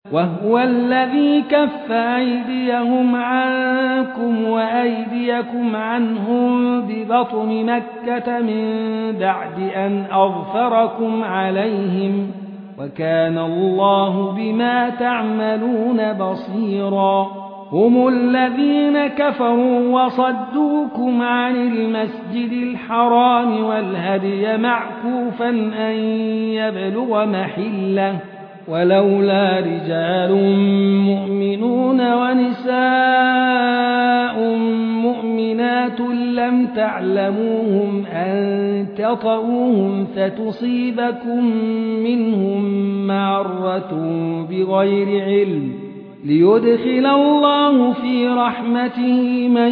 وهو الذي كف أيديهم عنكم وأيديكم عنهم ببطن مكة من بعد أن أظفركم عليهم وكان الله بما تعملون بصيرا هم الذين كفروا وصدوكم عن المسجد الحرام والهدي معكوفا أن يبلغ محله ولولا رجال مؤمنون ونساء مؤمنات لم تعلموهم أن تطؤوهم فتصيبكم منهم معرة بغير علم ليدخل الله في رحمته من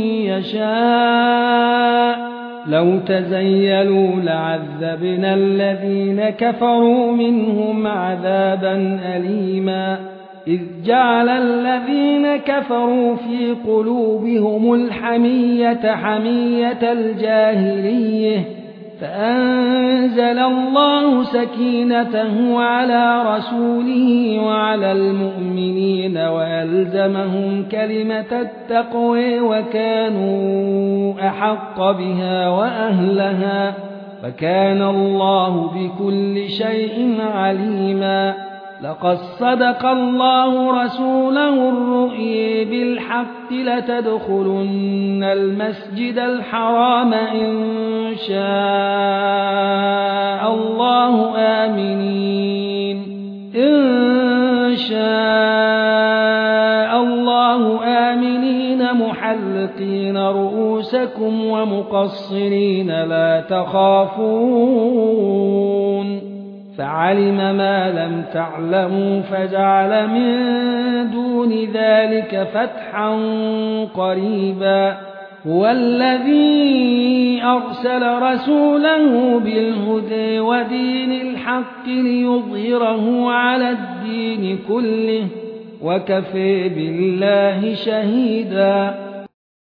يشاء لو تزيلوا لعذبنا الذين كفروا منهم عذابا أليما إذ جعل الذين كفروا في قلوبهم الحمية حمية الجاهلية فأنزل الله سكينته على رسوله وعلى المؤمنين وألزمهم كلمة التقوى وكانوا أحق بها وأهلها وكان الله بكل شيء عليما لقد صدق الله رسوله الرؤيا بالحق لتدخلن المسجد الحرام إن شاء الله آمنين محلقين رؤوسكم ومقصرين لا تخافون فعلم ما لم تعلموا فجعل من دون ذلك فتحا قريبا هو الذي أرسل رسوله بالهدى ودين الحق ليظهره على الدين كله وكفى بالله شهيدا